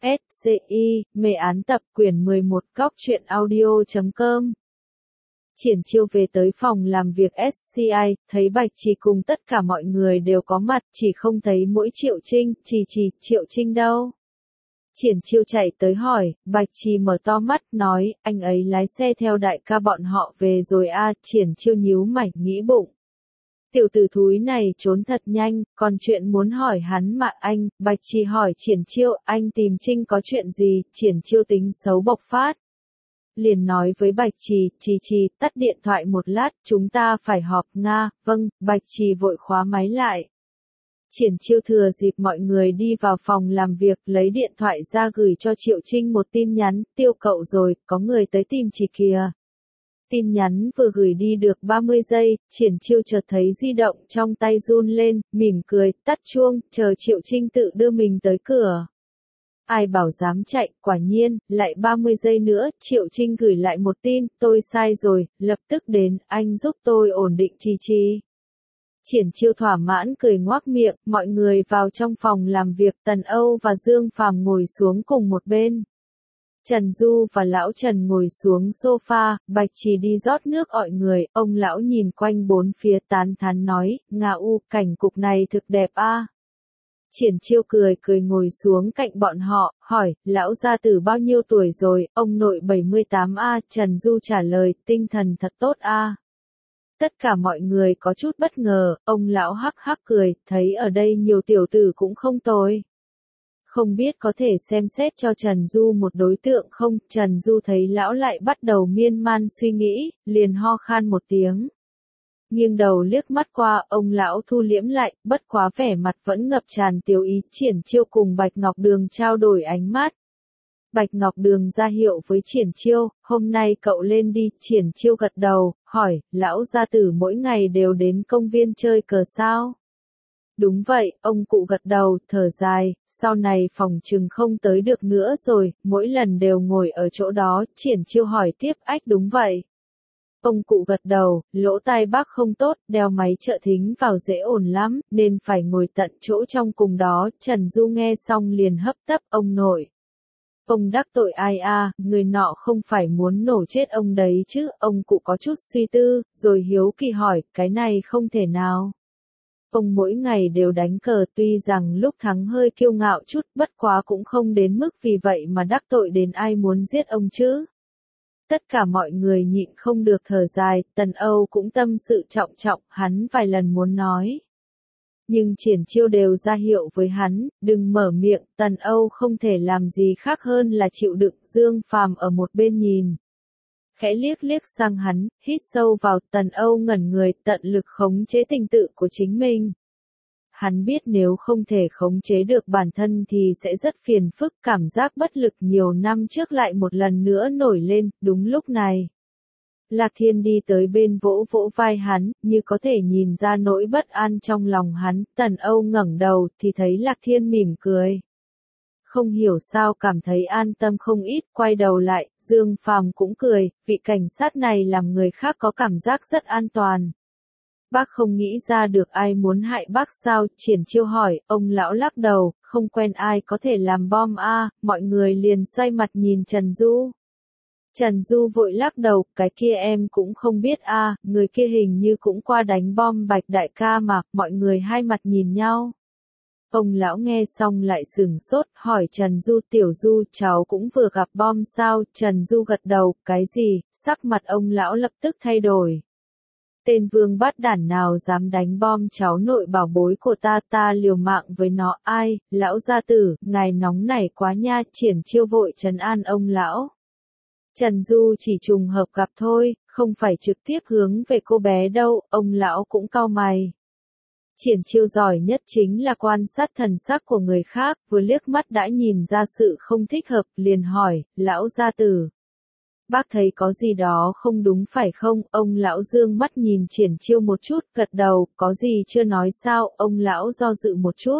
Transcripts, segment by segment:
SCI, mê án tập quyển 11 góc truyện audio.com. Triển Chiêu về tới phòng làm việc SCI, thấy Bạch Trì cùng tất cả mọi người đều có mặt, chỉ không thấy mỗi Triệu Trinh, Triệu Trinh đâu? Triển Chiêu chạy tới hỏi, Bạch Trì mở to mắt, nói, anh ấy lái xe theo đại ca bọn họ về rồi a. Triển Chiêu nhíu mày, nghĩ bụng. Tiểu tử thúi này trốn thật nhanh, còn chuyện muốn hỏi hắn mà anh. Bạch Trì hỏi Triển Chiêu, anh tìm Trinh có chuyện gì? Triển Chiêu tính xấu bộc phát. Liền nói với Bạch Trì, tắt điện thoại một lát, chúng ta phải họp Nga. Vâng. Bạch Trì vội khóa máy lại. Triển Chiêu thừa dịp mọi người đi vào phòng làm việc, lấy điện thoại ra gửi cho Triệu Trinh một tin nhắn, Tiêu cậu rồi, có người tới tìm chị kìa. Tin nhắn vừa gửi đi được 30 giây, Triển Chiêu chợt thấy di động trong tay run lên, mỉm cười, tắt chuông, chờ Triệu Trinh tự đưa mình tới cửa. Ai bảo dám chạy, quả nhiên, lại 30 giây nữa, Triệu Trinh gửi lại một tin, tôi sai rồi, lập tức đến, anh giúp tôi ổn định Chi. Triển Chiêu thỏa mãn cười ngoác miệng, mọi người vào trong phòng làm việc, Tần Âu và Dương Phàm ngồi xuống cùng một bên. Trần Du và lão Trần ngồi xuống sofa, Bạch Trì đi rót nước ọi người, ông lão nhìn quanh bốn phía tán thán nói, cảnh cục này thực đẹp a. Triển Chiêu cười ngồi xuống cạnh bọn họ, hỏi, lão gia tử bao nhiêu tuổi rồi? Ông nội 78 a. Trần Du trả lời, tinh thần thật tốt a. Tất cả mọi người có chút bất ngờ, ông lão hắc hắc cười, thấy ở đây nhiều tiểu tử cũng không tồi. Không biết có thể xem xét cho Trần Du một đối tượng không? Trần Du thấy lão lại bắt đầu miên man suy nghĩ, liền ho khan một tiếng. Nghiêng đầu liếc mắt qua, ông lão thu liễm lại, bất quá vẻ mặt vẫn ngập tràn tiêu ý. Triển Chiêu cùng Bạch Ngọc Đường trao đổi ánh mắt. Bạch Ngọc Đường ra hiệu với Triển Chiêu, hôm nay cậu lên đi. Triển Chiêu gật đầu, hỏi, lão gia tử mỗi ngày đều đến công viên chơi cờ sao? Đúng vậy, ông cụ gật đầu, thở dài, sau này phòng chừng không tới được nữa rồi, mỗi lần đều ngồi ở chỗ đó. Triển Chiêu hỏi tiếp, ách đúng vậy. Ông cụ gật đầu, lỗ tai bác không tốt, đeo máy trợ thính vào dễ ổn lắm, nên phải ngồi tận chỗ trong cùng đó. Trần Du nghe xong liền hấp tấp, ông nội. Ông đắc tội ai a? Người nọ không phải muốn nổ chết ông đấy chứ? Ông cụ có chút suy tư, rồi hiếu kỳ hỏi, cái này không thể nào. Ông mỗi ngày đều đánh cờ, tuy rằng lúc thắng hơi kiêu ngạo chút, bất quá cũng không đến mức vì vậy mà đắc tội đến ai muốn giết ông chứ. Tất cả mọi người nhịn không được thở dài, Tần Âu cũng tâm sự trọng, hắn vài lần muốn nói. Nhưng Triển Chiêu đều ra hiệu với hắn, đừng mở miệng. Tần Âu không thể làm gì khác hơn là chịu đựng. Dương Phàm ở một bên nhìn. Khẽ liếc sang hắn, hít sâu vào. Tần Âu ngẩn người, tận lực khống chế tình tự của chính mình. Hắn biết nếu không thể khống chế được bản thân thì sẽ rất phiền phức, cảm giác bất lực nhiều năm trước lại một lần nữa nổi lên. Đúng lúc này, Lạc Thiên đi tới bên vỗ vai hắn, như có thể nhìn ra nỗi bất an trong lòng hắn. Tần Âu ngẩng đầu thì thấy Lạc Thiên mỉm cười. Không hiểu sao cảm thấy an tâm không ít, quay đầu lại, Dương Phàm cũng cười, vị cảnh sát này làm người khác có cảm giác rất an toàn. Bác không nghĩ ra được ai muốn hại bác sao? Triển Chiêu hỏi, ông lão lắc đầu, không quen ai có thể làm bom a. Mọi người liền xoay mặt nhìn Trần Du. Trần Du vội lắc đầu, cái kia em cũng không biết a, người kia hình như cũng qua đánh bom Bạch đại ca mà. Mọi người hai mặt nhìn nhau. Ông lão nghe xong lại sửng sốt, hỏi Trần Du, tiểu Du, cháu cũng vừa gặp bom sao? Trần Du gật đầu, cái gì? Sắc mặt ông lão lập tức thay đổi. Tên vương bát đản nào dám đánh bom cháu nội bảo bối của ta liều mạng với nó. Ai, lão gia tử, ngài nóng nảy quá nha. Triển Chiêu vội trấn an ông lão. Trần Du chỉ trùng hợp gặp thôi, không phải trực tiếp hướng về cô bé đâu. Ông lão cũng cau mày. Triển Chiêu giỏi nhất chính là quan sát thần sắc của người khác, vừa liếc mắt đã nhìn ra sự không thích hợp, liền hỏi, lão gia tử. Bác thấy có gì đó không đúng phải không? Ông lão dương mắt nhìn Triển Chiêu một chút, gật đầu, có gì chưa nói sao? Ông lão do dự một chút.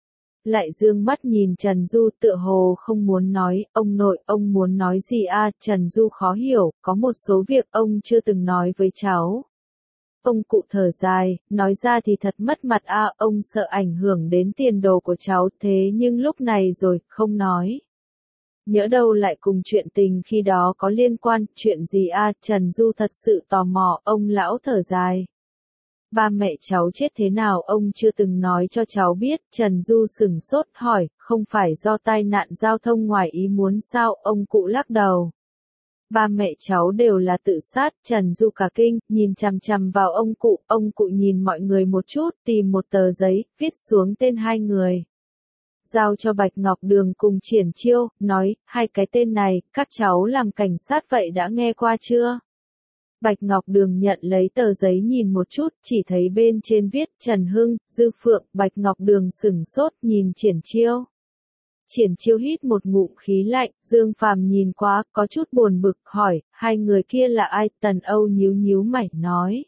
Lại dương mắt nhìn Trần Du, tựa hồ không muốn nói. Ông nội, ông muốn nói gì a? Trần Du khó hiểu, có một số việc ông chưa từng nói với cháu. Ông cụ thở dài, nói ra thì thật mất mặt a, ông sợ ảnh hưởng đến tiền đồ của cháu, thế nhưng lúc này rồi, không nói. Nhỡ đâu lại cùng chuyện tình khi đó có liên quan, chuyện gì a? Trần Du thật sự tò mò, ông lão thở dài. Ba mẹ cháu chết thế nào ông chưa từng nói cho cháu biết, Trần Du sửng sốt hỏi, không phải do tai nạn giao thông ngoài ý muốn sao, ông cụ lắc đầu. Ba mẹ cháu đều là tự sát, Trần Du cả kinh, nhìn chằm chằm vào ông cụ nhìn mọi người một chút, tìm một tờ giấy, viết xuống tên hai người. Giao cho Bạch Ngọc Đường cùng Triển Chiêu, nói, hai cái tên này, các cháu làm cảnh sát vậy đã nghe qua chưa? Bạch Ngọc Đường nhận lấy tờ giấy nhìn một chút, chỉ thấy bên trên viết Trần Hưng, Dư Phượng, Bạch Ngọc Đường sửng sốt nhìn Triển Chiêu. Triển Chiêu hít một ngụm khí lạnh, Dương Phàm nhìn qua, có chút buồn bực, hỏi, hai người kia là ai? Tần Âu nhíu nhíu mày, nói.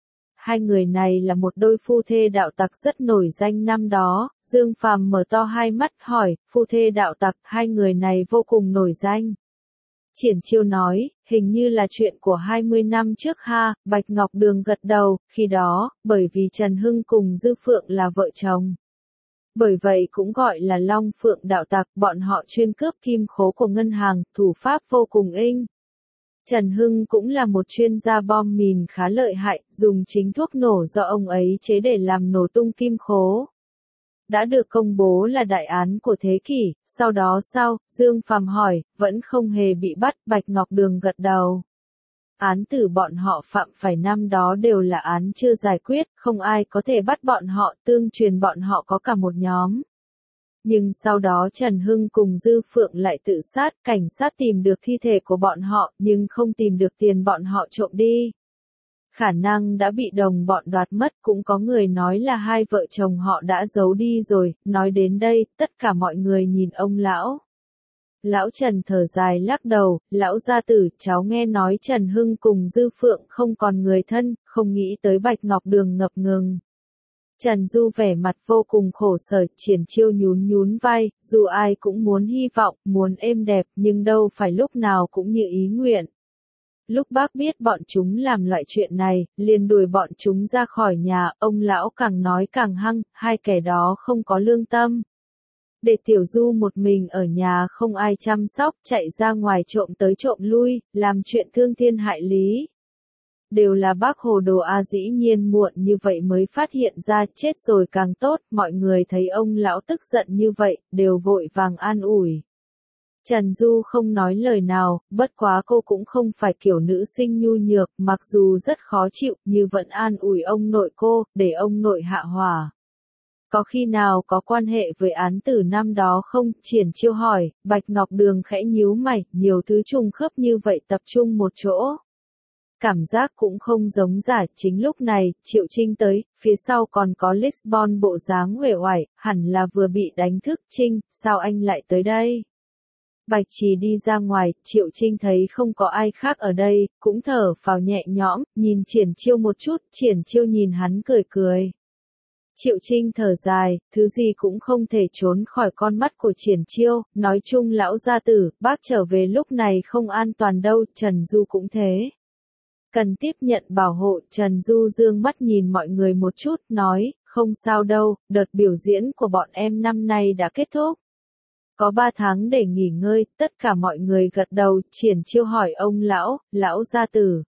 Hai người này là một đôi phu thê đạo tặc rất nổi danh năm đó, Dương Phàm mở to hai mắt hỏi, phu thê đạo tặc, hai người này vô cùng nổi danh. Triển Chiêu nói, hình như là chuyện của 20 năm trước ha, Bạch Ngọc Đường gật đầu, khi đó, bởi vì Trần Hưng cùng Dư Phượng là vợ chồng. Bởi vậy cũng gọi là Long Phượng đạo tặc, bọn họ chuyên cướp kim khố của ngân hàng, thủ pháp vô cùng inh. Trần Hưng cũng là một chuyên gia bom mìn khá lợi hại, dùng chính thuốc nổ do ông ấy chế để làm nổ tung kim khố. Đã được công bố là đại án của thế kỷ, sau đó sao? Dương Phàm hỏi, vẫn không hề bị bắt, Bạch Ngọc Đường gật đầu. Án tử bọn họ phạm phải năm đó đều là án chưa giải quyết, không ai có thể bắt bọn họ, tương truyền bọn họ có cả một nhóm. Nhưng sau đó Trần Hưng cùng Dư Phượng lại tự sát, cảnh sát tìm được thi thể của bọn họ, nhưng không tìm được tiền bọn họ trộm đi. Khả năng đã bị đồng bọn đoạt mất, cũng có người nói là hai vợ chồng họ đã giấu đi rồi, nói đến đây, tất cả mọi người nhìn ông lão. Lão Trần thở dài lắc đầu, lão gia tử, cháu nghe nói Trần Hưng cùng Dư Phượng không còn người thân, không nghĩ tới Bạch Ngọc Đường ngập ngừng. Trần Du vẻ mặt vô cùng khổ sở, Triển Chiêu nhún nhún vai, dù ai cũng muốn hy vọng, muốn êm đẹp, nhưng đâu phải lúc nào cũng như ý nguyện. Lúc bác biết bọn chúng làm loại chuyện này, liền đuổi bọn chúng ra khỏi nhà, ông lão càng nói càng hăng, hai kẻ đó không có lương tâm. Để Tiểu Du một mình ở nhà không ai chăm sóc, chạy ra ngoài trộm tới trộm lui, làm chuyện thương thiên hại lý. Đều là bác hồ đồ a, dĩ nhiên muộn như vậy mới phát hiện ra, chết rồi càng tốt, mọi người thấy ông lão tức giận như vậy, đều vội vàng an ủi. Trần Du không nói lời nào, bất quá cô cũng không phải kiểu nữ sinh nhu nhược, mặc dù rất khó chịu, như vẫn an ủi ông nội cô, để ông nội hạ hỏa. Có khi nào có quan hệ với án tử năm đó không? Triển Chiêu hỏi, Bạch Ngọc Đường khẽ nhíu mày, nhiều thứ trùng khớp như vậy tập trung một chỗ. Cảm giác cũng không giống giả, chính lúc này, Triệu Trinh tới, phía sau còn có Lisbon bộ dáng uể oải, hẳn là vừa bị đánh thức. Trinh, sao anh lại tới đây? Bạch Trì đi ra ngoài, Triệu Trinh thấy không có ai khác ở đây, cũng thở phào nhẹ nhõm, nhìn Triển Chiêu một chút, Triển Chiêu nhìn hắn cười cười. Triệu Trinh thở dài, thứ gì cũng không thể trốn khỏi con mắt của Triển Chiêu, nói chung lão gia tử, bác trở về lúc này không an toàn đâu, Trần Du cũng thế. Cần tiếp nhận bảo hộ, Trần Du dương mắt nhìn mọi người một chút, nói, không sao đâu, đợt biểu diễn của bọn em năm nay đã kết thúc. Có 3 tháng để nghỉ ngơi, tất cả mọi người gật đầu, Triển Chiêu hỏi ông lão gia tử.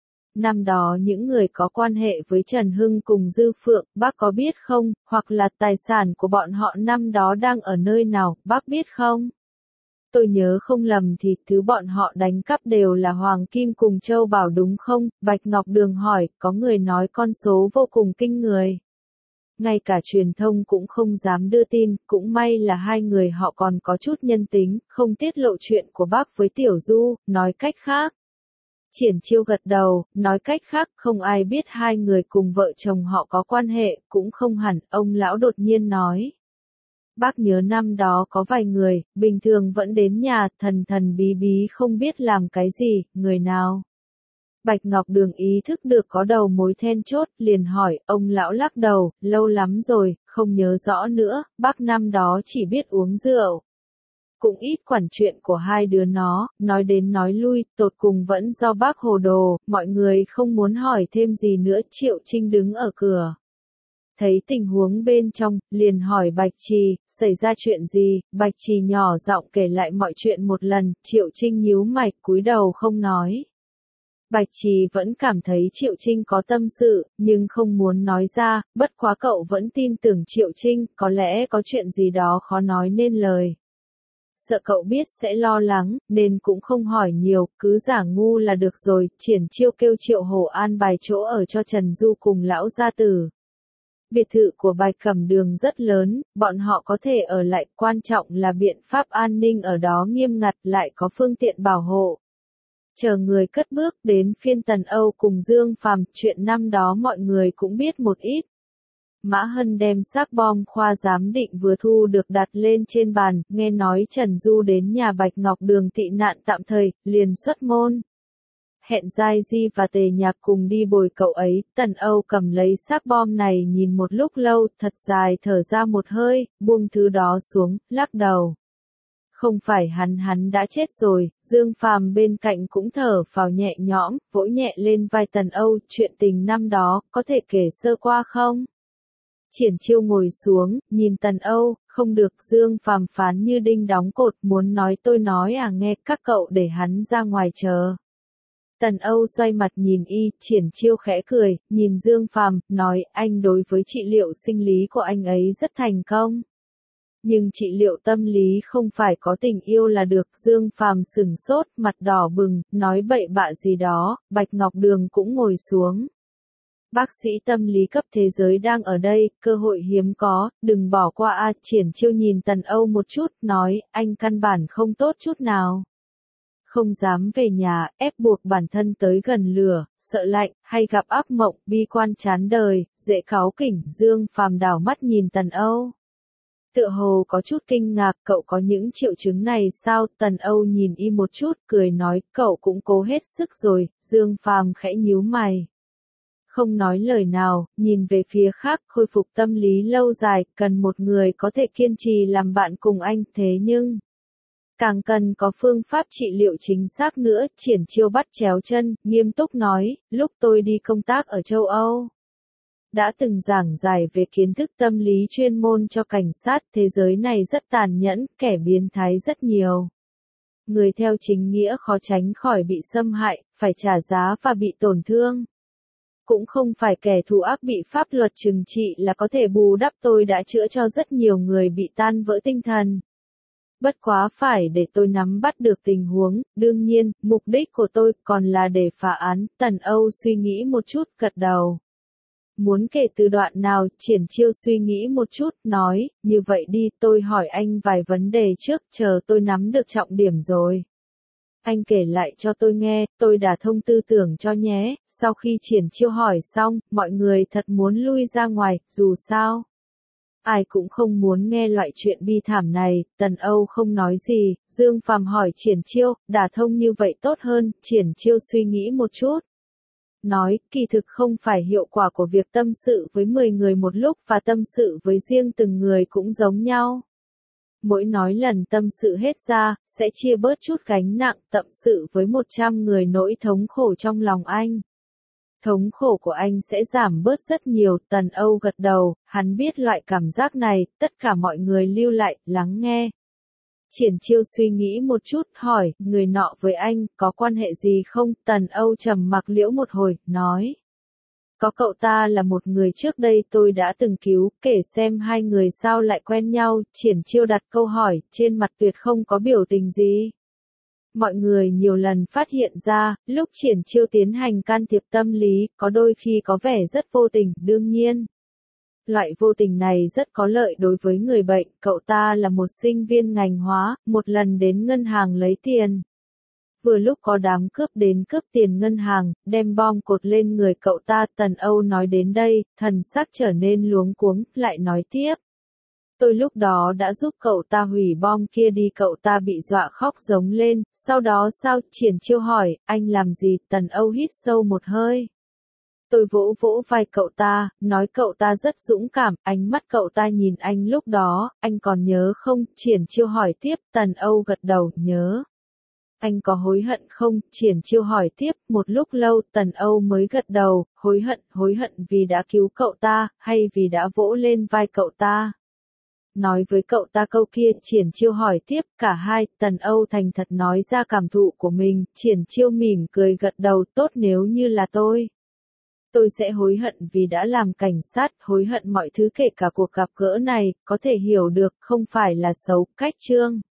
Năm đó những người có quan hệ với Trần Hưng cùng Dư Phượng, bác có biết không, hoặc là tài sản của bọn họ năm đó đang ở nơi nào, bác biết không? Tôi nhớ không lầm thì thứ bọn họ đánh cắp đều là hoàng kim cùng châu bảo đúng không? Bạch Ngọc Đường hỏi, có người nói con số vô cùng kinh người. Ngay cả truyền thông cũng không dám đưa tin, cũng may là hai người họ còn có chút nhân tính, không tiết lộ chuyện của bác với Tiểu Du, nói cách khác. Triển Chiêu gật đầu, nói cách khác, không ai biết hai người cùng vợ chồng họ có quan hệ, cũng không hẳn, ông lão đột nhiên nói. Bác nhớ năm đó có vài người, bình thường vẫn đến nhà, thần thần bí bí không biết làm cái gì, người nào. Bạch Ngọc Đường ý thức được có đầu mối then chốt, liền hỏi, ông lão lắc đầu, lâu lắm rồi, không nhớ rõ nữa, bác năm đó chỉ biết uống rượu. Cũng ít quản chuyện của hai đứa nó, nói đến nói lui, tột cùng vẫn do bác hồ đồ, mọi người không muốn hỏi thêm gì nữa. Triệu Trinh đứng ở cửa. thấy tình huống bên trong, liền hỏi Bạch Trì, xảy ra chuyện gì, Bạch Trì nhỏ giọng kể lại mọi chuyện một lần, Triệu Trinh nhíu mày, cúi đầu không nói. Bạch Trì vẫn cảm thấy Triệu Trinh có tâm sự, nhưng không muốn nói ra, bất quá cậu vẫn tin tưởng Triệu Trinh, có lẽ có chuyện gì đó khó nói nên lời. Sợ cậu biết sẽ lo lắng, nên cũng không hỏi nhiều, cứ giả ngu là được rồi, Triển Chiêu kêu Triệu Hổ an bài chỗ ở cho Trần Du cùng lão gia tử. Biệt thự của Bạch Cẩm Đường rất lớn, bọn họ có thể ở lại, quan trọng là biện pháp an ninh ở đó nghiêm ngặt lại có phương tiện bảo hộ. Chờ người cất bước đến phiên Tần Âu cùng Dương Phàm, chuyện năm đó mọi người cũng biết một ít. Mã Hân đem xác bom khoa giám định vừa thu được đặt lên trên bàn, nghe nói Trần Du đến nhà Bạch Ngọc Đường tị nạn tạm thời, liền xuất môn. Hẹn Giai Di và Tề Nhạc cùng đi bồi cậu ấy, Tần Âu cầm lấy xác bom này nhìn một lúc lâu, thật dài thở ra một hơi, buông thứ đó xuống, lắc đầu. Không phải hắn đã chết rồi, Dương Phàm bên cạnh cũng thở phào nhẹ nhõm, vỗ nhẹ lên vai Tần Âu, chuyện tình năm đó, có thể kể sơ qua không? Triển Chiêu ngồi xuống, nhìn Tần Âu, không được, Dương Phàm phán như đinh đóng cột, muốn nói tôi nói à, nghe, các cậu để hắn ra ngoài chờ. Tần Âu xoay mặt nhìn y, Triển Chiêu khẽ cười, nhìn Dương Phàm, nói, anh đối với trị liệu sinh lý của anh ấy rất thành công. Nhưng trị liệu tâm lý không phải có tình yêu là được, Dương Phàm sửng sốt, mặt đỏ bừng, nói bậy bạ gì đó, Bạch Ngọc Đường cũng ngồi xuống. Bác sĩ tâm lý cấp thế giới đang ở đây, cơ hội hiếm có, đừng bỏ qua a. Triển Chiêu nhìn Tần Âu một chút, nói, anh căn bản không tốt chút nào. Không dám về nhà, ép buộc bản thân tới gần lửa, sợ lạnh, hay gặp ác mộng, bi quan chán đời, dễ cáu kỉnh. Dương Phàm đảo mắt nhìn Tần Âu. Tựa hồ có chút kinh ngạc, cậu có những triệu chứng này sao? Tần Âu nhìn y một chút, cười nói, cậu cũng cố hết sức rồi. Dương Phàm khẽ nhíu mày. Không nói lời nào, nhìn về phía khác, khôi phục tâm lý lâu dài, cần một người có thể kiên trì làm bạn cùng anh, thế nhưng càng cần có phương pháp trị liệu chính xác nữa. Triển Chiêu bắt chéo chân, nghiêm túc nói, lúc tôi đi công tác ở châu Âu, đã từng giảng giải về kiến thức tâm lý chuyên môn cho cảnh sát, thế giới này rất tàn nhẫn, kẻ biến thái rất nhiều. Người theo chính nghĩa khó tránh khỏi bị xâm hại, phải trả giá và bị tổn thương. Cũng không phải kẻ thù ác bị pháp luật trừng trị là có thể bù đắp, tôi đã chữa cho rất nhiều người bị tan vỡ tinh thần. Bất quá phải để tôi nắm bắt được tình huống, đương nhiên, mục đích của tôi còn là để phá án. Tần Âu suy nghĩ một chút, gật đầu. Muốn kể từ đoạn nào? Triển Chiêu suy nghĩ một chút, nói, như vậy đi, tôi hỏi anh vài vấn đề trước, chờ tôi nắm được trọng điểm rồi. Anh kể lại cho tôi nghe, tôi đả thông tư tưởng cho nhé. Sau khi Triển Chiêu hỏi xong, mọi người thật muốn lui ra ngoài, dù sao. Ai cũng không muốn nghe loại chuyện bi thảm này. Tần Âu không nói gì. Dương Phàm hỏi Triển Chiêu, đả thông như vậy tốt hơn? Triển Chiêu suy nghĩ một chút. Nói, kỳ thực không phải hiệu quả của việc tâm sự với 10 người một lúc và tâm sự với riêng từng người cũng giống nhau. Mỗi nói lần tâm sự hết ra, sẽ chia bớt chút gánh nặng. Tâm sự với 100 người nỗi thống khổ trong lòng anh. Thống khổ của anh sẽ giảm bớt rất nhiều. Tần Âu gật đầu, hắn biết loại cảm giác này, tất cả mọi người lưu lại, lắng nghe. Triển Chiêu suy nghĩ một chút, hỏi, người nọ với anh, có quan hệ gì không? Tần Âu trầm mặc liễu một hồi, nói. Có, cậu ta là một người trước đây tôi đã từng cứu, kể xem hai người sao lại quen nhau. Triển Chiêu đặt câu hỏi, trên mặt tuyệt không có biểu tình gì. Mọi người nhiều lần phát hiện ra, lúc Triển Chiêu tiến hành can thiệp tâm lý, có đôi khi có vẻ rất vô tình, đương nhiên. Loại vô tình này rất có lợi đối với người bệnh, cậu ta là một sinh viên ngành hóa, một lần đến ngân hàng lấy tiền. Vừa lúc có đám cướp đến cướp tiền ngân hàng, đem bom cột lên người cậu ta. Tần Âu nói đến đây, thần sắc trở nên luống cuống, lại nói tiếp. Tôi lúc đó đã giúp cậu ta hủy bom kia đi, cậu ta bị dọa khóc giống lên, sau đó sao? Triển Chiêu hỏi, anh làm gì? Tần Âu hít sâu một hơi. Tôi vỗ vỗ vai cậu ta, nói cậu ta rất dũng cảm, ánh mắt cậu ta nhìn anh lúc đó, anh còn nhớ không? Triển Chiêu hỏi tiếp. Tần Âu gật đầu, nhớ. Anh có hối hận không? Triển Chiêu hỏi tiếp, một lúc lâu Tần Âu mới gật đầu, hối hận vì đã cứu cậu ta, hay vì đã vỗ lên vai cậu ta? Nói với cậu ta câu kia, Triển Chiêu hỏi tiếp, cả hai. Tần Âu thành thật nói ra cảm thụ của mình, Triển Chiêu mỉm cười gật đầu, tốt, nếu như là tôi sẽ hối hận vì đã làm cảnh sát, hối hận mọi thứ kể cả cuộc gặp gỡ này, có thể hiểu được, không phải là xấu. Cách chương